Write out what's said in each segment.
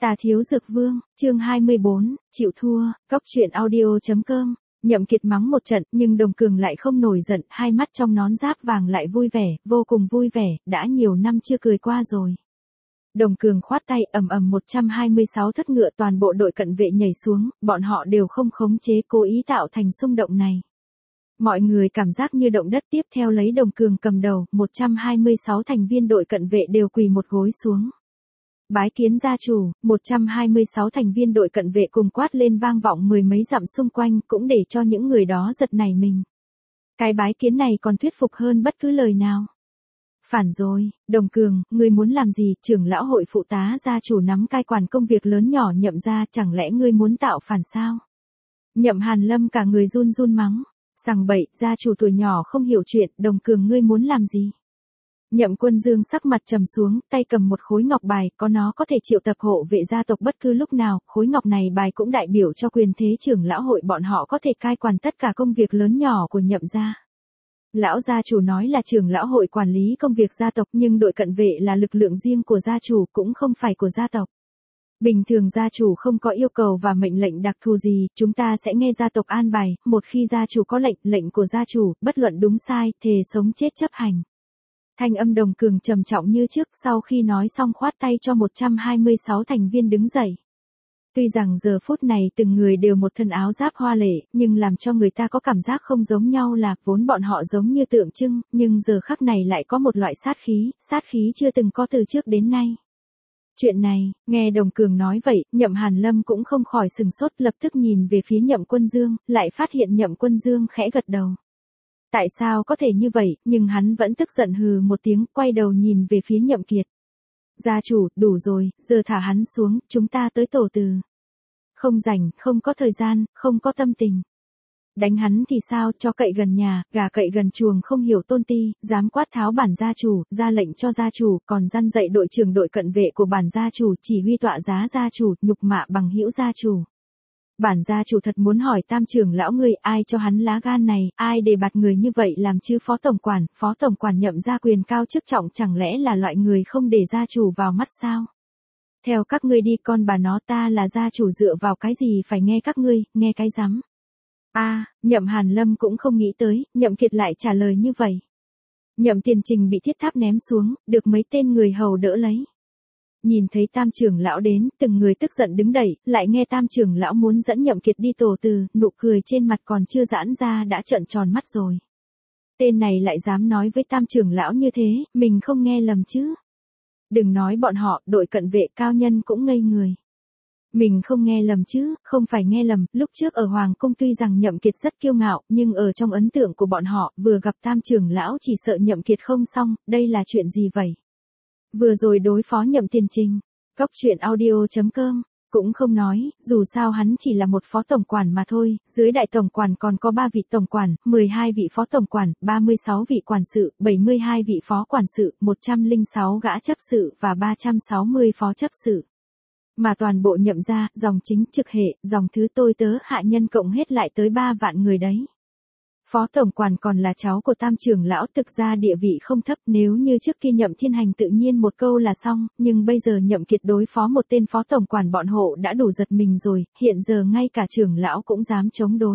Tà Thiếu Dược Vương, chương 24, chịu thua, cóc truyện audio.com. Nhậm Kiệt mắng một trận, nhưng Đồng Cường lại không nổi giận, hai mắt trong nón giáp vàng lại vui vẻ, vô cùng vui vẻ, đã nhiều năm chưa cười qua rồi. Đồng Cường khoát tay, ầm ầm 126 thất ngựa toàn bộ đội cận vệ nhảy xuống, bọn họ đều không khống chế, cố ý tạo thành xung động này. Mọi người cảm giác như động đất, tiếp theo lấy Đồng Cường cầm đầu, 126 thành viên đội cận vệ đều quỳ một gối xuống. Bái kiến gia chủ, 126 thành viên đội cận vệ cùng quát lên vang vọng mười mấy dặm xung quanh, cũng để cho những người đó giật nảy mình. Cái bái kiến này còn thuyết phục hơn bất cứ lời nào. Phản rồi, Đồng Cường, ngươi muốn làm gì? Trưởng lão hội phụ tá gia chủ nắm cai quản công việc lớn nhỏ Nhậm gia, chẳng lẽ ngươi muốn tạo phản sao? Nhậm Hàn Lâm cả người run run mắng. Sằng bậy, gia chủ tuổi nhỏ không hiểu chuyện, Đồng Cường ngươi muốn làm gì? Nhậm Quân Dương sắc mặt trầm xuống, tay cầm một khối ngọc bài, có nó có thể triệu tập hộ vệ gia tộc bất cứ lúc nào, khối ngọc này bài cũng đại biểu cho quyền thế trưởng lão hội, bọn họ có thể cai quản tất cả công việc lớn nhỏ của Nhậm gia. Lão gia chủ nói là trưởng lão hội quản lý công việc gia tộc, nhưng đội cận vệ là lực lượng riêng của gia chủ, cũng không phải của gia tộc. Bình thường gia chủ không có yêu cầu và mệnh lệnh đặc thù gì, chúng ta sẽ nghe gia tộc an bài, một khi gia chủ có lệnh của gia chủ, bất luận đúng sai, thề sống chết chấp hành. Thanh âm Đồng Cường trầm trọng như trước, sau khi nói xong khoát tay cho 126 thành viên đứng dậy. Tuy rằng giờ phút này từng người đều một thân áo giáp hoa lệ, nhưng làm cho người ta có cảm giác không giống nhau là vốn bọn họ giống như tượng trưng, nhưng giờ khắc này lại có một loại sát khí chưa từng có từ trước đến nay. Chuyện này, nghe Đồng Cường nói vậy, Nhậm Hàn Lâm cũng không khỏi sừng sốt, lập tức nhìn về phía Nhậm Quân Dương, lại phát hiện Nhậm Quân Dương khẽ gật đầu. Tại sao có thể như vậy, nhưng hắn vẫn tức giận hừ một tiếng, quay đầu nhìn về phía Nhậm Kiệt. Gia chủ, đủ rồi, giờ thả hắn xuống, chúng ta tới tổ từ. Không rảnh, không có thời gian, không có tâm tình. Đánh hắn thì sao, cho cậy gần nhà, gà cậy gần chuồng, không hiểu tôn ti, dám quát tháo bản gia chủ, ra lệnh cho gia chủ, còn răn dạy đội trưởng đội cận vệ của bản gia chủ, chỉ huy tọa giá gia chủ, nhục mạ bằng hữu gia chủ. Bản gia chủ thật muốn hỏi Tam trưởng lão ngươi, ai cho hắn lá gan này, ai để bạt người như vậy làm chứ? Phó tổng quản Nhậm gia quyền cao chức trọng, chẳng lẽ là loại người không để gia chủ vào mắt sao? Theo các ngươi đi, con bà nó, ta là gia chủ, dựa vào cái gì phải nghe các ngươi, nghe cái rắm. Nhậm Hàn Lâm cũng không nghĩ tới, Nhậm Kiệt lại trả lời như vậy. Nhậm Tiền Trình bị thiết tháp ném xuống, được mấy tên người hầu đỡ lấy. Nhìn thấy Tam trưởng lão đến, từng người tức giận đứng đẩy, lại nghe Tam trưởng lão muốn dẫn Nhậm Kiệt đi tổ từ, nụ cười trên mặt còn chưa giãn ra đã trợn tròn mắt rồi. Tên này lại dám nói với Tam trưởng lão như thế, mình không nghe lầm chứ? Đừng nói bọn họ, đội cận vệ cao nhân cũng ngây người. Mình không nghe lầm chứ? Không phải nghe lầm, lúc trước ở Hoàng cung tuy rằng Nhậm Kiệt rất kiêu ngạo, nhưng ở trong ấn tượng của bọn họ, vừa gặp Tam trưởng lão chỉ sợ Nhậm Kiệt không xong, đây là chuyện gì vậy? Vừa rồi đối phó Nhậm Tiền Trình, cóc truyện audio.com, cũng không nói, dù sao hắn chỉ là một phó tổng quản mà thôi, dưới đại tổng quản còn có 3 vị tổng quản, 12 vị phó tổng quản, 36 vị quản sự, 72 vị phó quản sự, 106 gã chấp sự và 360 phó chấp sự. Mà toàn bộ Nhậm gia, dòng chính trực hệ, dòng thứ tôi tớ hạ nhân cộng hết lại tới 3 vạn người đấy. Phó tổng quản còn là cháu của Tam trưởng lão, thực ra địa vị không thấp, nếu như trước kia Nhậm Thiên Hành tự nhiên một câu là xong, nhưng bây giờ Nhậm Kiệt đối phó một tên phó tổng quản bọn hộ đã đủ giật mình rồi, hiện giờ ngay cả trưởng lão cũng dám chống đối.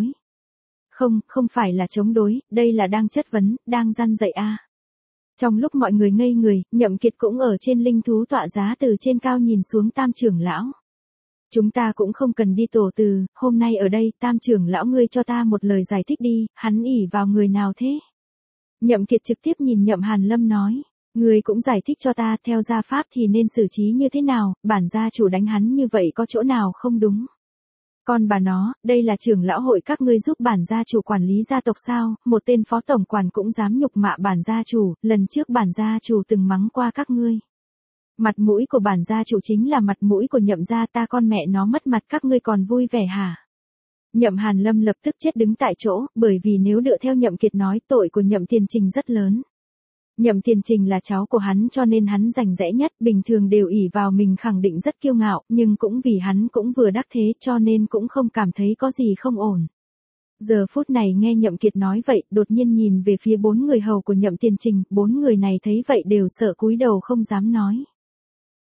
Không phải là chống đối, đây là đang chất vấn, đang răn dạy a. Trong lúc mọi người ngây người, Nhậm Kiệt cũng ở trên linh thú tọa giá từ trên cao nhìn xuống Tam trưởng lão. Chúng ta cũng không cần đi tổ từ, hôm nay ở đây, Tam trưởng lão ngươi cho ta một lời giải thích đi, hắn ỷ vào người nào thế? Nhậm Kiệt trực tiếp nhìn Nhậm Hàn Lâm nói, ngươi cũng giải thích cho ta, theo gia pháp thì nên xử trí như thế nào, bản gia chủ đánh hắn như vậy có chỗ nào không đúng? Con bà nó, đây là trưởng lão hội các ngươi giúp bản gia chủ quản lý gia tộc sao? Một tên phó tổng quản cũng dám nhục mạ bản gia chủ, lần trước bản gia chủ từng mắng qua các ngươi. Mặt mũi của bản gia chủ chính là mặt mũi của Nhậm gia, ta con mẹ nó mất mặt các ngươi còn vui vẻ hả? Nhậm Hàn Lâm lập tức chết đứng tại chỗ, bởi vì nếu dựa theo Nhậm Kiệt nói, tội của Nhậm Tiền Trình rất lớn. Nhậm Tiền Trình là cháu của hắn cho nên hắn rành rẽ nhất, bình thường đều ỷ vào mình khẳng định rất kiêu ngạo, nhưng cũng vì hắn cũng vừa đắc thế cho nên cũng không cảm thấy có gì không ổn. Giờ phút này nghe Nhậm Kiệt nói vậy, đột nhiên nhìn về phía 4 người hầu của Nhậm Tiền Trình, 4 người này thấy vậy đều sợ cúi đầu không dám nói.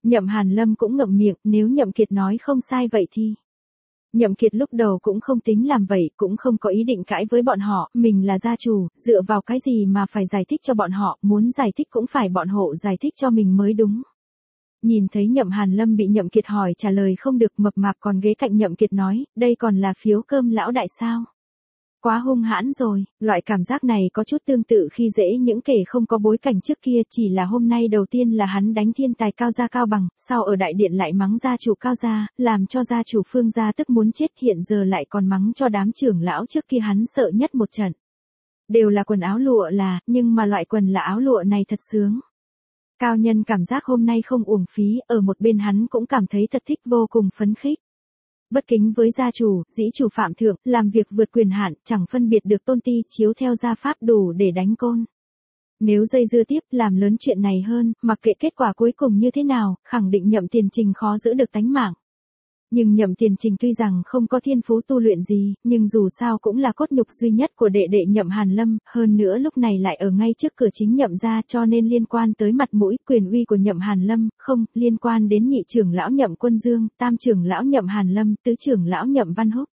Nhậm Hàn Lâm cũng ngậm miệng, nếu Nhậm Kiệt nói không sai vậy thì. Nhậm Kiệt lúc đầu cũng không tính làm vậy, cũng không có ý định cãi với bọn họ, mình là gia chủ, dựa vào cái gì mà phải giải thích cho bọn họ, muốn giải thích cũng phải bọn họ giải thích cho mình mới đúng. Nhìn thấy Nhậm Hàn Lâm bị Nhậm Kiệt hỏi trả lời không được, mập mạp còn ghế cạnh Nhậm Kiệt nói, đây còn là phiếu cơm lão đại sao? Quá hung hãn rồi, loại cảm giác này có chút tương tự khi dễ những kẻ không có bối cảnh trước kia, chỉ là hôm nay đầu tiên là hắn đánh thiên tài Cao gia Cao Bằng, sau ở đại điện lại mắng gia chủ Cao gia, làm cho gia chủ Phương gia tức muốn chết, hiện giờ lại còn mắng cho đám trưởng lão trước kia hắn sợ nhất một trận. Đều là quần áo lụa là, nhưng mà loại quần là áo lụa này thật sướng. Cao nhân cảm giác hôm nay không uổng phí, ở một bên hắn cũng cảm thấy thật thích, vô cùng phấn khích. Bất kính với gia chủ, dĩ chủ phạm thượng, làm việc vượt quyền hạn, chẳng phân biệt được tôn ti, chiếu theo gia pháp đủ để đánh côn. Nếu dây dưa tiếp, làm lớn chuyện này hơn, mặc kệ kết quả cuối cùng như thế nào, khẳng định Nhậm Tiền Trình khó giữ được tánh mạng. Nhưng Nhậm Tiền Trình tuy rằng không có thiên phú tu luyện gì, nhưng dù sao cũng là cốt nhục duy nhất của đệ đệ Nhậm Hàn Lâm, hơn nữa lúc này lại ở ngay trước cửa chính Nhậm gia, cho nên liên quan tới mặt mũi, quyền uy của Nhậm Hàn Lâm, không, liên quan đến nhị trưởng lão Nhậm Quân Dương, tam trưởng lão Nhậm Hàn Lâm, tứ trưởng lão Nhậm Văn Húc.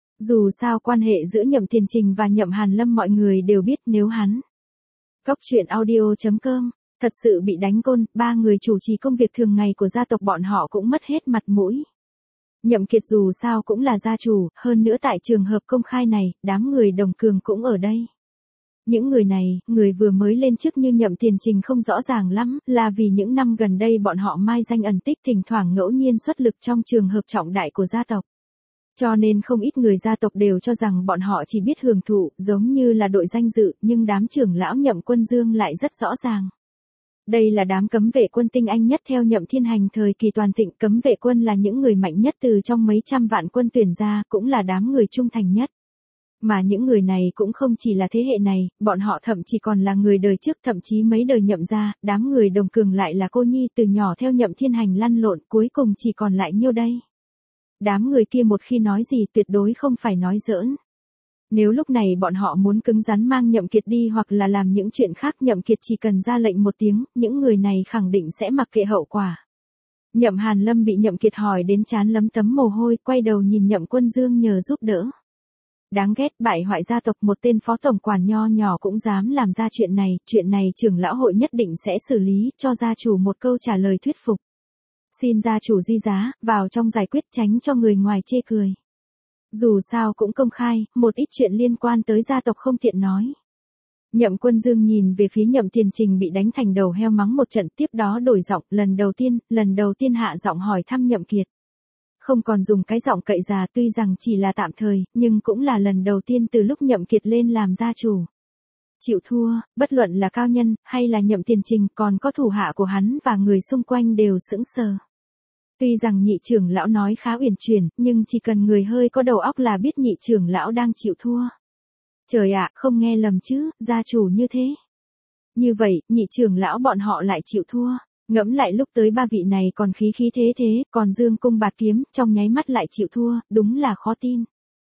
Dù sao quan hệ giữa Nhậm Tiền Trình và Nhậm Hàn Lâm mọi người đều biết, nếu hắn. Cóc truyện audio.com thật sự bị đánh côn, ba người chủ trì công việc thường ngày của gia tộc bọn họ cũng mất hết mặt mũi. Nhậm Kiệt dù sao cũng là gia chủ, hơn nữa tại trường hợp công khai này, đám người đồng cường cũng ở đây. Những người này, người vừa mới lên chức như Nhậm Tiền Trình không rõ ràng lắm, là vì những năm gần đây bọn họ mai danh ẩn tích, thỉnh thoảng ngẫu nhiên xuất lực trong trường hợp trọng đại của gia tộc. Cho nên không ít người gia tộc đều cho rằng bọn họ chỉ biết hưởng thụ, giống như là đội danh dự, nhưng đám trưởng lão Nhậm Quân Dương lại rất rõ ràng. Đây là đám cấm vệ quân tinh anh nhất theo Nhậm Thiên Hành thời kỳ toàn thịnh, cấm vệ quân là những người mạnh nhất từ trong mấy trăm vạn quân tuyển ra, cũng là đám người trung thành nhất. Mà những người này cũng không chỉ là thế hệ này, bọn họ thậm chí còn là người đời trước, thậm chí mấy đời Nhậm gia, đám người đồng cường lại là cô nhi từ nhỏ theo Nhậm Thiên Hành lăn lộn, cuối cùng chỉ còn lại nhiêu đây. Đám người kia một khi nói gì tuyệt đối không phải nói giỡn. Nếu lúc này bọn họ muốn cứng rắn mang Nhậm Kiệt đi hoặc là làm những chuyện khác, Nhậm Kiệt chỉ cần ra lệnh một tiếng, những người này khẳng định sẽ mặc kệ hậu quả. Nhậm Hàn Lâm bị Nhậm Kiệt hỏi đến trán lấm tấm mồ hôi, quay đầu nhìn Nhậm Quân Dương nhờ giúp đỡ. Đáng ghét, bại hoại gia tộc, một tên phó tổng quản nho nhỏ cũng dám làm ra chuyện này trưởng lão hội nhất định sẽ xử lý, cho gia chủ một câu trả lời thuyết phục. Xin gia chủ di giá, vào trong giải quyết, tránh cho người ngoài chê cười. Dù sao cũng công khai, một ít chuyện liên quan tới gia tộc không tiện nói. Nhậm Quân Dương nhìn về phía Nhậm Tiền Trình bị đánh thành đầu heo mắng một trận, tiếp đó đổi giọng, lần đầu tiên hạ giọng hỏi thăm Nhậm Kiệt. Không còn dùng cái giọng cậy già, tuy rằng chỉ là tạm thời, nhưng cũng là lần đầu tiên từ lúc Nhậm Kiệt lên làm gia chủ. Chịu thua, bất luận là cao nhân, hay là Nhậm Tiền Trình, còn có thủ hạ của hắn và người xung quanh đều sững sờ. Tuy rằng nhị trưởng lão nói khá uyển chuyển, nhưng chỉ cần người hơi có đầu óc là biết nhị trưởng lão đang chịu thua. Trời ạ, không nghe lầm chứ, gia chủ như thế. Như vậy, nhị trưởng lão bọn họ lại chịu thua. Ngẫm lại lúc tới ba vị này còn khí thế, còn dương cung bạt kiếm, trong nháy mắt lại chịu thua, đúng là khó tin.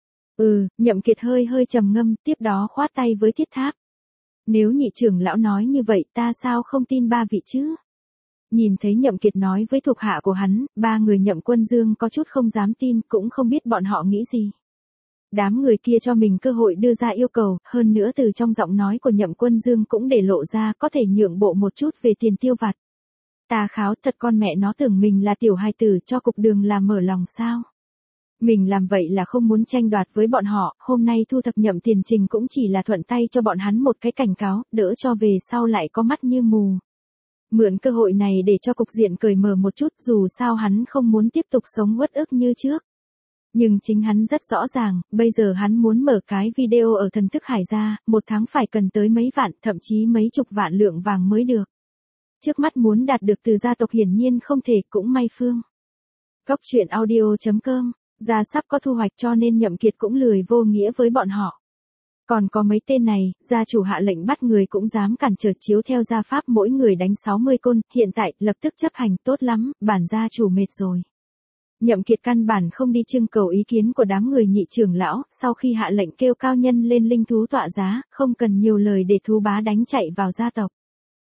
Nhậm Kiệt hơi trầm ngâm, tiếp đó khoát tay với Thiết Tháp. Nếu nhị trưởng lão nói như vậy, ta sao không tin ba vị chứ? Nhìn thấy Nhậm Kiệt nói với thuộc hạ của hắn, ba người Nhậm Quân Dương có chút không dám tin, cũng không biết bọn họ nghĩ gì. Đám người kia cho mình cơ hội đưa ra yêu cầu, hơn nữa từ trong giọng nói của Nhậm Quân Dương cũng để lộ ra có thể nhượng bộ một chút về tiền tiêu vặt. Tà kháo thật, con mẹ nó tưởng mình là tiểu hài tử, cho cục đường là mở lòng sao? Mình làm vậy là không muốn tranh đoạt với bọn họ, hôm nay thu thập Nhậm Tiền Trình cũng chỉ là thuận tay cho bọn hắn một cái cảnh cáo, đỡ cho về sau lại có mắt như mù. Mượn cơ hội này để cho cục diện cởi mở một chút, dù sao hắn không muốn tiếp tục sống uất ức như trước. Nhưng chính hắn rất rõ ràng, bây giờ hắn muốn mở cái video ở Thần Thức Hải ra, một tháng phải cần tới mấy vạn, thậm chí mấy chục vạn lượng vàng mới được. Trước mắt muốn đạt được từ gia tộc hiển nhiên không thể, cũng may Phương. Cóc truyện audio.com, gia sắp có thu hoạch cho nên Nhậm Kiệt cũng lười vô nghĩa với bọn họ. Còn có mấy tên này, gia chủ hạ lệnh bắt người cũng dám cản trở, chiếu theo gia pháp mỗi người đánh 60 côn, hiện tại, lập tức chấp hành, tốt lắm, bản gia chủ mệt rồi. Nhậm Kiệt căn bản không đi trưng cầu ý kiến của đám người nhị trưởng lão, sau khi hạ lệnh kêu cao nhân lên linh thú tọa giá, không cần nhiều lời để thú bá đánh chạy vào gia tộc.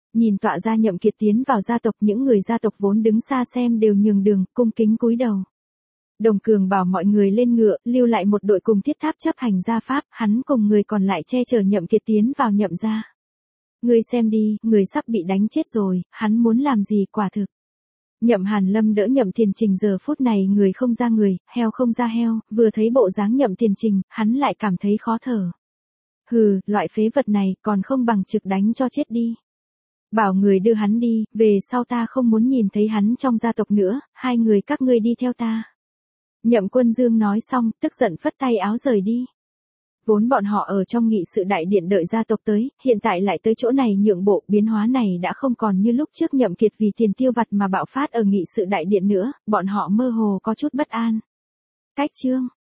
Nhìn tọa ra Nhậm Kiệt tiến vào gia tộc, những người gia tộc vốn đứng xa xem đều nhường đường, cung kính cúi đầu. Đồng Cường bảo mọi người lên ngựa, lưu lại một đội cùng Thiết Tháp chấp hành gia pháp, hắn cùng người còn lại che chở Nhậm Kiệt tiến vào Nhậm gia. Ngươi xem đi, người sắp bị đánh chết rồi, hắn muốn làm gì quả thực. Nhậm Hàn Lâm đỡ Nhậm Tiền Trình, giờ phút này người không ra người, heo không ra heo, vừa thấy bộ dáng Nhậm Tiền Trình, hắn lại cảm thấy khó thở. Hừ, loại phế vật này còn không bằng trực đánh cho chết đi. Bảo người đưa hắn đi, về sau ta không muốn nhìn thấy hắn trong gia tộc nữa, hai người các ngươi đi theo ta. Nhậm Quân Dương nói xong, tức giận phất tay áo rời đi. Vốn bọn họ ở trong nghị sự đại điện đợi gia tộc tới, hiện tại lại tới chỗ này nhượng bộ, biến hóa này đã không còn như lúc trước Nhậm Kiệt vì tiền tiêu vặt mà bạo phát ở nghị sự đại điện nữa, bọn họ mơ hồ có chút bất an. Cách chương